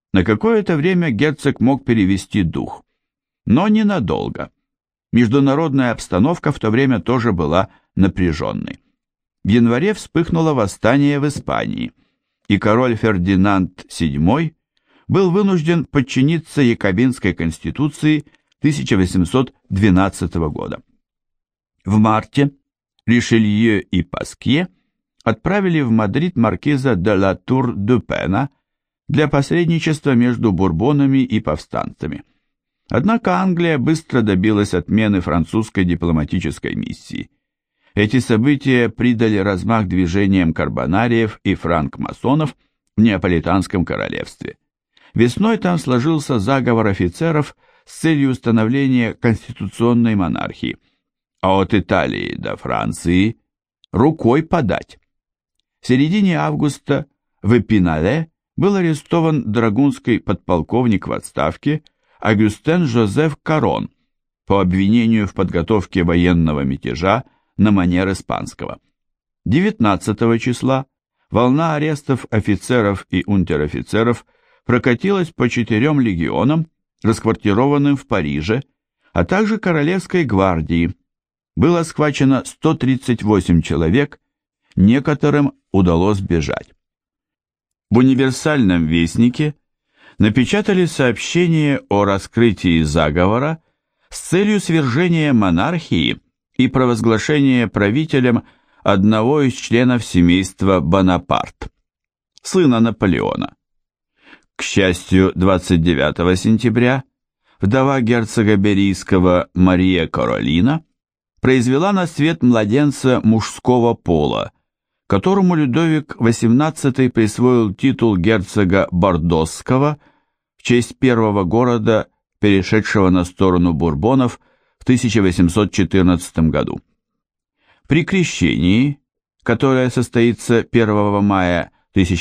На какое-то время герцог мог перевести дух, но ненадолго. Международная обстановка в то время тоже была напряженной. В январе вспыхнуло восстание в Испании, и король Фердинанд VII был вынужден подчиниться Якобинской конституции 1812 года. В марте Ришелье и Паскье отправили в Мадрид маркиза де ла Тур-дю-Пена для посредничества между бурбонами и повстанцами. Однако Англия быстро добилась отмены французской дипломатической миссии. Эти события придали размах движениям карбонариев и франкмасонов в Неаполитанском королевстве. Весной там сложился заговор офицеров с целью установления конституционной монархии, а от Италии до Франции рукой подать. В середине августа в Эпинале был арестован драгунский подполковник в отставке Агюстен Жозеф Карон по обвинению в подготовке военного мятежа на манер испанского. 19 числа волна арестов офицеров и унтер-офицеров прокатилась по 4 легионам, расквартированным в Париже, а также Королевской гвардии. Было схвачено 138 человек, некоторым удалось бежать. В универсальном вестнике напечатали сообщение о раскрытии заговора с целью свержения монархии и провозглашения правителем одного из членов семейства Бонапарт, сына Наполеона. К счастью, 29 сентября вдова герцога Берийского Мария Каролина произвела на свет младенца мужского пола, которому Людовик XVIII присвоил титул герцога Бордосского в честь первого города, перешедшего на сторону бурбонов в 1814 году. При крещении, которое состоится 1 мая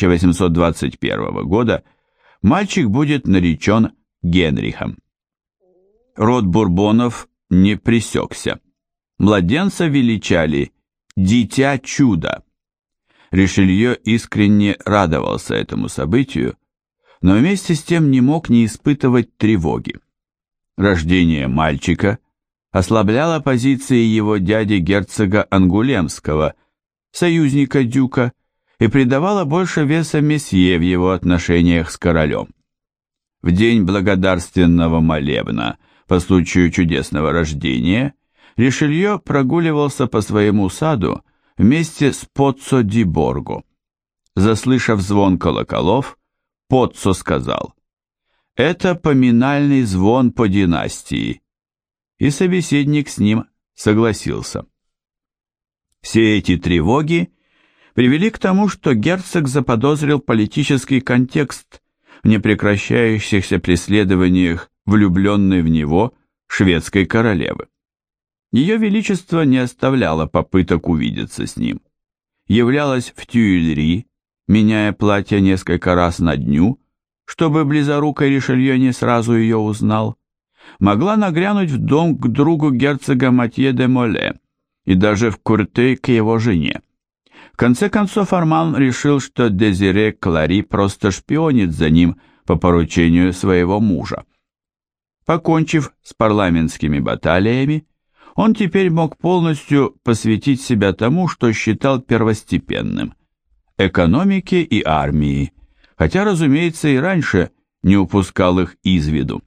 1821 года, мальчик будет наречен Генрихом. Род бурбонов не пресекся. Младенца величали «Дитя чуда». Ришелье искренне радовался этому событию, но вместе с тем не мог не испытывать тревоги. Рождение мальчика ослабляло позиции его дяди герцога Ангулемского, союзника дюка, и придавало больше веса месье в его отношениях с королем. В день благодарственного молебна по случаю чудесного рождения Ришелье прогуливался по своему саду вместе с Поццо ди Борго. Заслышав звон колоколов, Поццо сказал: «Это поминальный звон по династии», и собеседник с ним согласился. Все эти тревоги привели к тому, что герцог заподозрил политический контекст в непрекращающихся преследованиях влюбленной в него шведской королевы. Ее величество не оставляло попыток увидеться с ним. Являлась в Тюильри, меняя платье несколько раз на дню, чтобы близорукой Ришелье не сразу ее узнал. Могла нагрянуть в дом к другу герцога Матье де Моле и даже в Куртей к его жене. В конце концов Арман решил, что Дезире Клари просто шпионит за ним по поручению своего мужа. Покончив с парламентскими баталиями, он теперь мог полностью посвятить себя тому, что считал первостепенным – экономике и армии, хотя, разумеется, и раньше не упускал их из виду.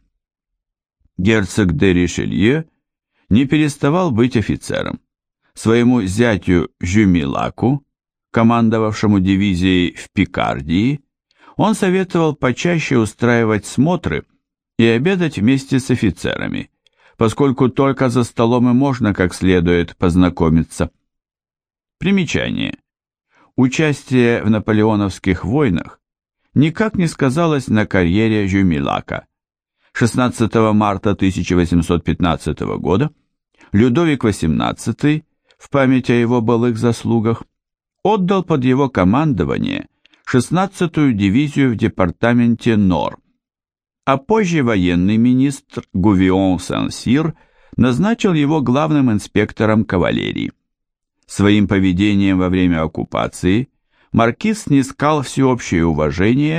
Герцог де Ришелье не переставал быть офицером. Своему зятю Жюмилаку, командовавшему дивизией в Пикардии, он советовал почаще устраивать смотры и обедать вместе с офицерами, поскольку только за столом и можно как следует познакомиться. Примечание. Участие в наполеоновских войнах никак не сказалось на карьере Жюмилака. 16 марта 1815 года Людовик XVIII, в память о его былых заслугах, отдал под его командование 16-ю дивизию в департаменте Нор, а позже военный министр Гувион Сен-Сир назначил его главным инспектором кавалерии. Своим поведением во время оккупации маркиз снискал всеобщее уважение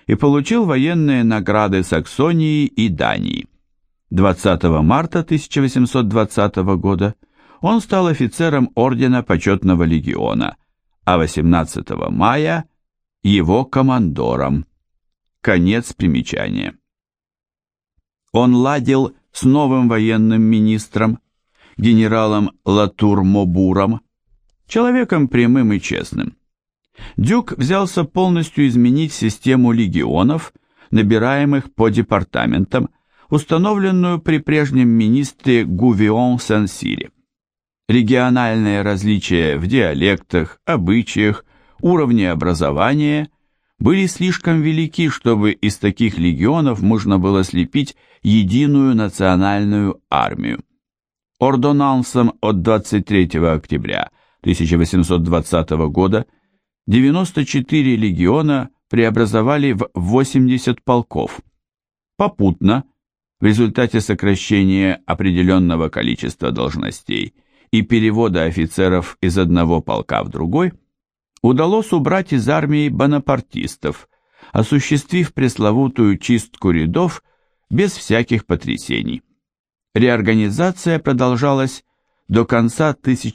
и получил военные награды Саксонии и Дании. 20 марта 1820 года он стал офицером Ордена Почетного Легиона, а 18 мая – его командором. Конец примечания. Он ладил с новым военным министром, генералом Латур-Мобуром, человеком прямым и честным. Дюк взялся полностью изменить систему легионов, набираемых по департаментам, установленную при прежнем министре Гувион Сен-Сире. Региональные различия в диалектах, обычаях, уровне образования были слишком велики, чтобы из таких легионов можно было слепить единую национальную армию. Ордонансом от 23 октября 1820 года 94 легиона преобразовали в 80 полков. Попутно, в результате сокращения определенного количества должностей и перевода офицеров из одного полка в другой, удалось убрать из армии бонапартистов, осуществив пресловутую чистку рядов без всяких потрясений. Реорганизация продолжалась до конца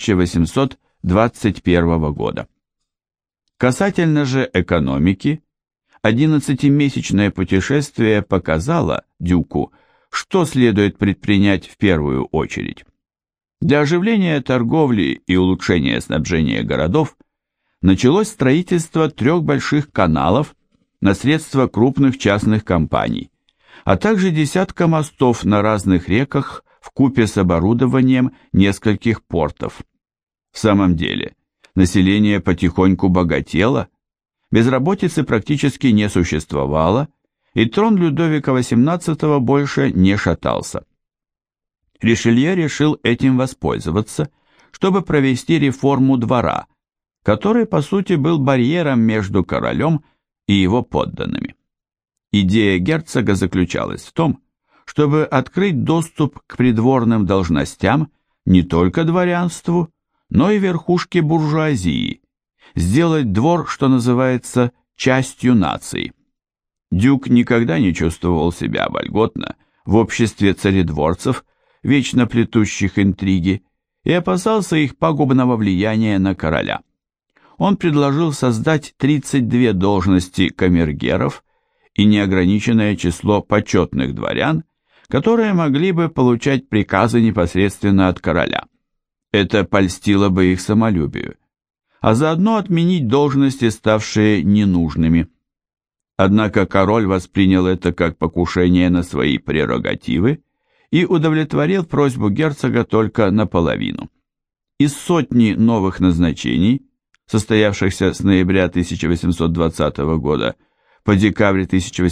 1821 года. Касательно же экономики, 11-месячное путешествие показало Дюку, что следует предпринять в первую очередь. Для оживления торговли и улучшения снабжения городов началось строительство 3 больших каналов на средства крупных частных компаний, а также десятка мостов на разных реках вкупе с оборудованием нескольких портов. В самом деле, население потихоньку богатело, безработицы практически не существовало, и трон Людовика XVIII больше не шатался. Ришелье решил этим воспользоваться, чтобы провести реформу двора, который, по сути, был барьером между королем и его подданными. Идея герцога заключалась в том, чтобы открыть доступ к придворным должностям не только дворянству, но и верхушке буржуазии, сделать двор, что называется, частью нации. Дюк никогда не чувствовал себя вольготно в обществе царедворцев, вечно плетущих интриги, и опасался их пагубного влияния на короля. Он предложил создать 32 должности камергеров и неограниченное число почетных дворян, которые могли бы получать приказы непосредственно от короля. Это польстило бы их самолюбию, а заодно отменить должности, ставшие ненужными. Однако король воспринял это как покушение на свои прерогативы и удовлетворил просьбу герцога только наполовину. Из сотни новых назначений, состоявшихся с ноября 1820 года по декабрь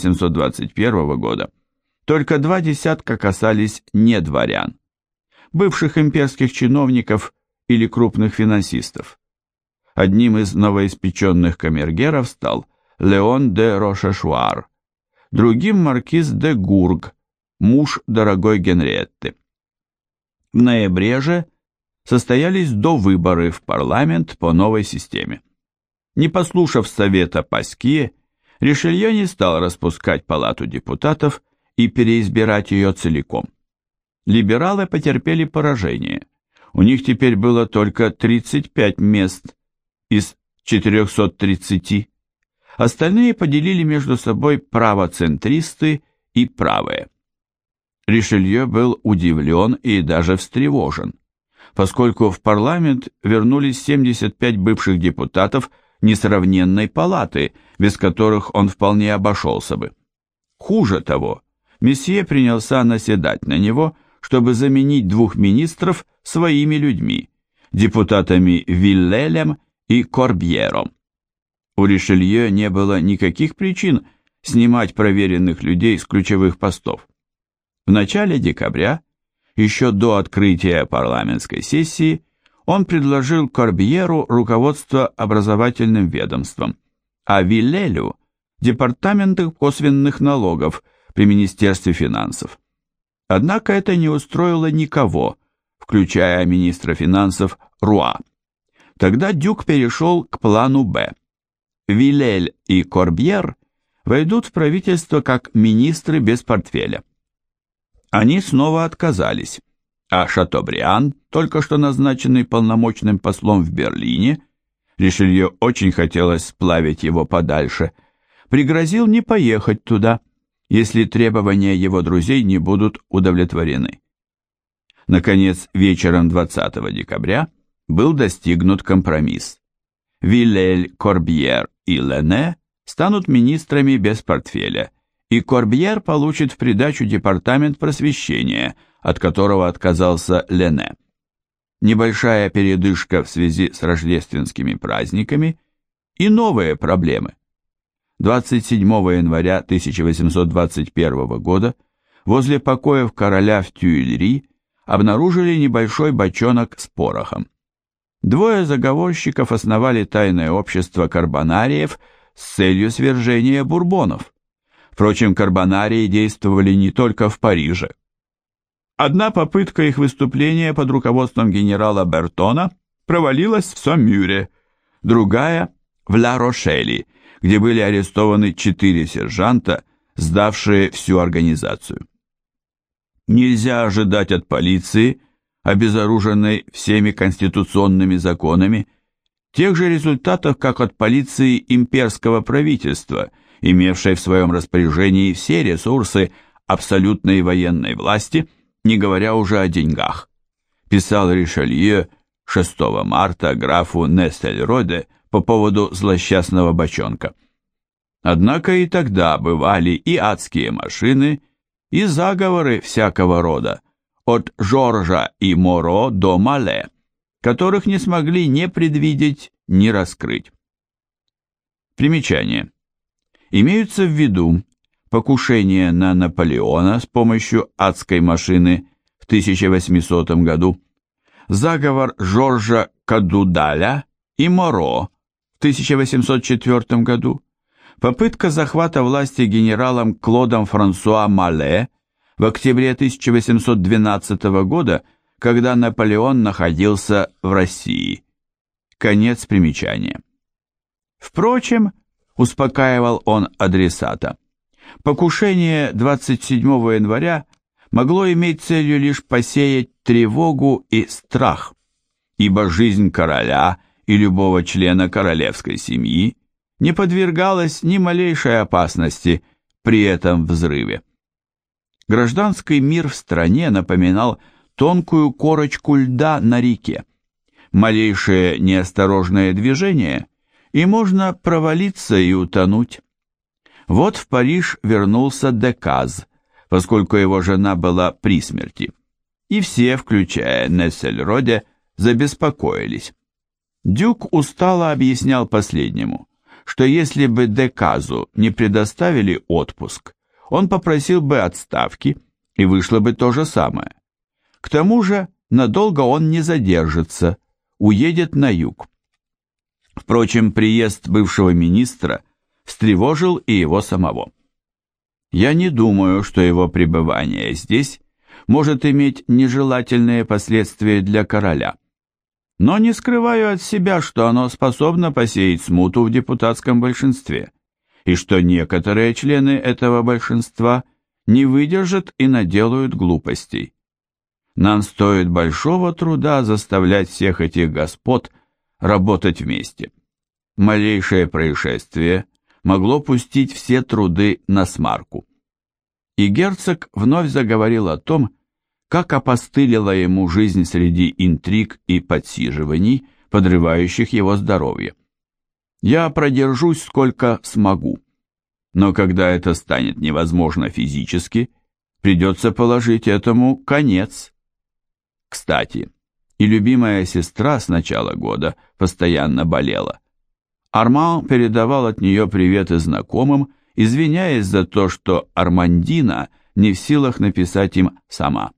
1821 года, только 2 десятка касались не дворян, бывших имперских чиновников или крупных финансистов. Одним из новоиспеченных камергеров стал Леон де Рошешуар, другим маркиз де Гург, муж дорогой Генриетты. В ноябре же состоялись довыборы в парламент по новой системе. Не послушав совета Паскье, Ришелье не стал распускать палату депутатов и переизбирать ее целиком. Либералы потерпели поражение. У них теперь было только 35 мест из 430. Остальные поделили между собой правоцентристы и правые. Ришелье был удивлен и даже встревожен, поскольку в парламент вернулись 75 бывших депутатов несравненной палаты, без которых он вполне обошелся бы. Хуже того, месье принялся наседать на него, чтобы заменить 2 министров своими людьми, депутатами Виллелем и Корбьером. У Ришелье не было никаких причин снимать проверенных людей с ключевых постов. В начале декабря, еще до открытия парламентской сессии, он предложил Корбьеру руководство образовательным ведомством, а Виллелю – департаментом косвенных налогов при Министерстве финансов. Однако это не устроило никого, включая министра финансов Руа. Тогда Дюк перешел к плану «Б». Виллель и Корбьер войдут в правительство как министры без портфеля. Они снова отказались, а Шатобриан, только что назначенный полномочным послом в Берлине, Ришелье очень хотелось сплавить его подальше, пригрозил не поехать туда, если требования его друзей не будут удовлетворены. Наконец, вечером 20 декабря был достигнут компромисс. Виллель, Корбьер и Лене станут министрами без портфеля, и Корбьер получит в придачу департамент просвещения, от которого отказался Лене. Небольшая передышка в связи с рождественскими праздниками и новые проблемы. 27 января 1821 года возле покоев короля в Тюильри обнаружили небольшой бочонок с порохом. Двое заговорщиков основали тайное общество карбонариев с целью свержения бурбонов. Впрочем, карбонарии действовали не только в Париже. Одна попытка их выступления под руководством генерала Бертона провалилась в Соммюре, другая – в Ла-Рошеле, где были арестованы 4 сержанта, сдавшие всю организацию. Нельзя ожидать от полиции, обезоруженной всеми конституционными законами, тех же результатов, как от полиции имперского правительства, имевшей в своем распоряжении все ресурсы абсолютной военной власти, не говоря уже о деньгах, писал Ришелье 6 марта графу Нестельроде по поводу злосчастного бочонка. Однако и тогда бывали и адские машины, и заговоры всякого рода, от Жоржа и Моро до Мале, которых не смогли ни предвидеть, ни раскрыть. Примечание. Имеются в виду покушение на Наполеона с помощью адской машины в 1800 году, заговор Жоржа Кадудаля и Моро в 1804 году, попытка захвата власти генералом Клодом Франсуа Мале в октябре 1812 года, когда Наполеон находился в России. Конец примечания. Впрочем, успокаивал он адресата, покушение 27 января могло иметь целью лишь посеять тревогу и страх, ибо жизнь короля и любого члена королевской семьи не подвергалась ни малейшей опасности при этом взрыве. Гражданский мир в стране напоминал тонкую корочку льда на реке. Малейшее неосторожное движение, и можно провалиться и утонуть. Вот в Париж вернулся Деказ, поскольку его жена была при смерти, и все, включая Нессельроде, забеспокоились. Дюк устало объяснял последнему, что если бы Деказу не предоставили отпуск, он попросил бы отставки, и вышло бы то же самое. К тому же надолго он не задержится, уедет на юг. Впрочем, приезд бывшего министра встревожил и его самого. Я не думаю, что его пребывание здесь может иметь нежелательные последствия для короля, но не скрываю от себя, что оно способно посеять смуту в депутатском большинстве, и что некоторые члены этого большинства не выдержат и наделают глупостей. Нам стоит большого труда заставлять всех этих господ работать вместе. Малейшее происшествие могло пустить все труды на смарку. И герцог вновь заговорил о том, как опостылила ему жизнь среди интриг и подсиживаний, подрывающих его здоровье. Я продержусь сколько смогу, но когда это станет невозможно физически, придется положить этому конец. Кстати, и любимая сестра с начала года постоянно болела. Арман передавал от нее приветы знакомым, извиняясь за то, что Армандина не в силах написать им сама.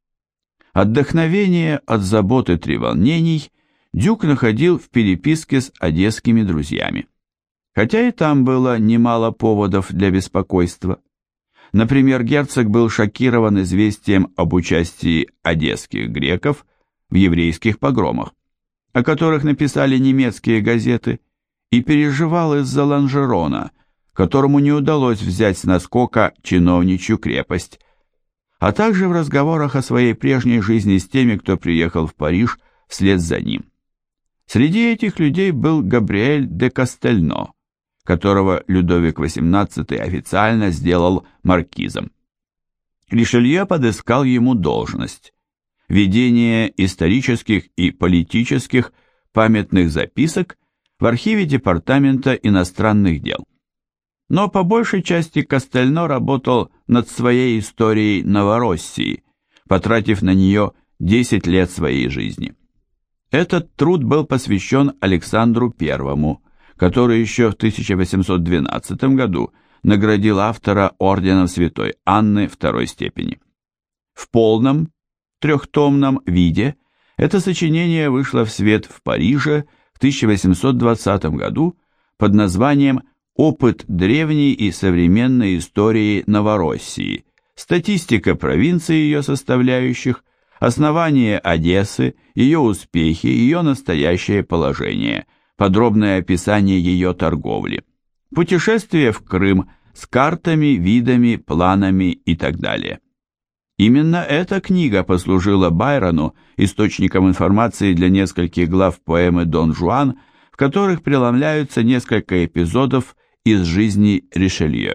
Отдохновение от забот и треволнений Дюк находил в переписке с одесскими друзьями. Хотя и там было немало поводов для беспокойства. Например, герцог был шокирован известием об участии одесских греков в еврейских погромах, о которых написали немецкие газеты, и переживал из-за Ланжерона, которому не удалось взять с наскока чиновничью крепость, а также в разговорах о своей прежней жизни с теми, кто приехал в Париж вслед за ним. Среди этих людей был Габриэль де Кастельно, которого Людовик XVIII официально сделал маркизом. Ришелье подыскал ему должность – ведение исторических и политических памятных записок в архиве Департамента иностранных дел. Но по большей части Кастельно работал над своей историей Новороссии, потратив на нее 10 лет своей жизни. Этот труд был посвящен Александру I, который еще в 1812 году наградил автора орденом Святой Анны второй степени. В полном, трехтомном виде это сочинение вышло в свет в Париже в 1820 году под названием «Опыт древней и современной истории Новороссии. Статистика провинций и ее составляющих, основание Одессы, ее успехи, ее настоящее положение, подробное описание ее торговли, путешествие в Крым с картами, видами, планами и так далее». Именно эта книга послужила Байрону источником информации для нескольких глав поэмы «Дон Жуан», в которых преломляются несколько эпизодов из жизни Ришелье.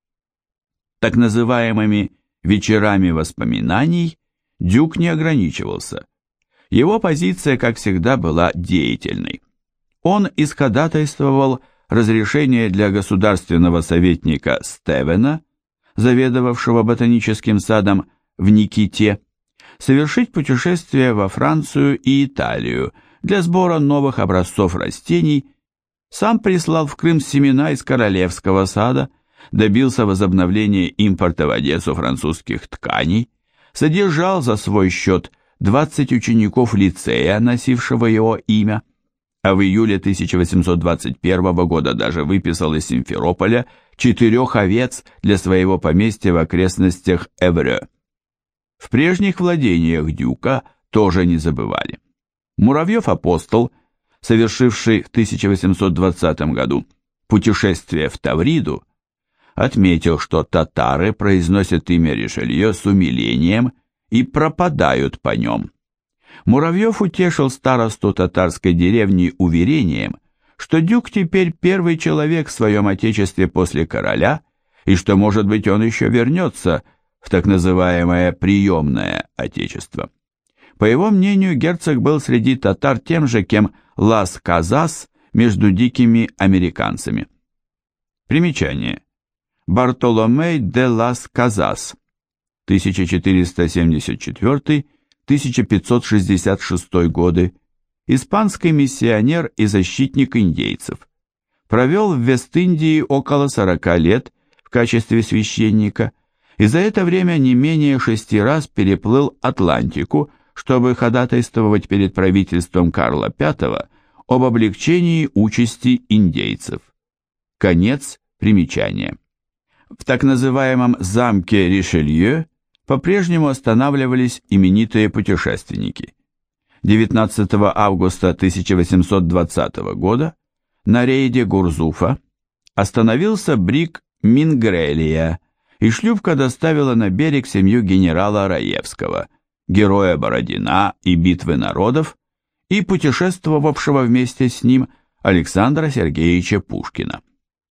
Так называемыми «вечерами воспоминаний» Дюк не ограничивался. Его позиция, как всегда, была деятельной. Он исходатайствовал разрешение для государственного советника Стевена, заведовавшего ботаническим садом в Никите, совершить путешествие во Францию и Италию для сбора новых образцов растений, сам прислал в Крым семена из королевского сада, добился возобновления импорта в Одессу французских тканей, содержал за свой счет 20 учеников лицея, носившего его имя, а в июле 1821 года даже выписал из Симферополя 4 овец для своего поместья в окрестностях Эврё. В прежних владениях Дюка тоже не забывали. Муравьев-апостол, совершивший в 1820 году путешествие в Тавриду, отметил, что татары произносят имя Ришелье с умилением и пропадают по нем. Муравьев утешил старосту татарской деревни уверением, что Дюк теперь первый человек в своем отечестве после короля, и что, может быть, он еще вернется в так называемое приемное отечество. По его мнению, герцог был среди татар тем же, кем Лас-Казас между дикими американцами. Примечание. Бартоломей де Лас-Казас, 1474-1566 годы, испанский миссионер и защитник индейцев. Провел в Вест-Индии около 40 лет в качестве священника и за это время не менее 6 раз переплыл Атлантику, чтобы ходатайствовать перед правительством Карла V об облегчении участи индейцев. Конец примечания. В так называемом замке Ришелье по-прежнему останавливались именитые путешественники. 19 августа 1820 года на рейде Гурзуфа остановился бриг Мингрелия, и шлюпка доставила на берег семью генерала Раевского, героя Бородина и битвы народов, и путешествовавшего вместе с ним Александра Сергеевича Пушкина.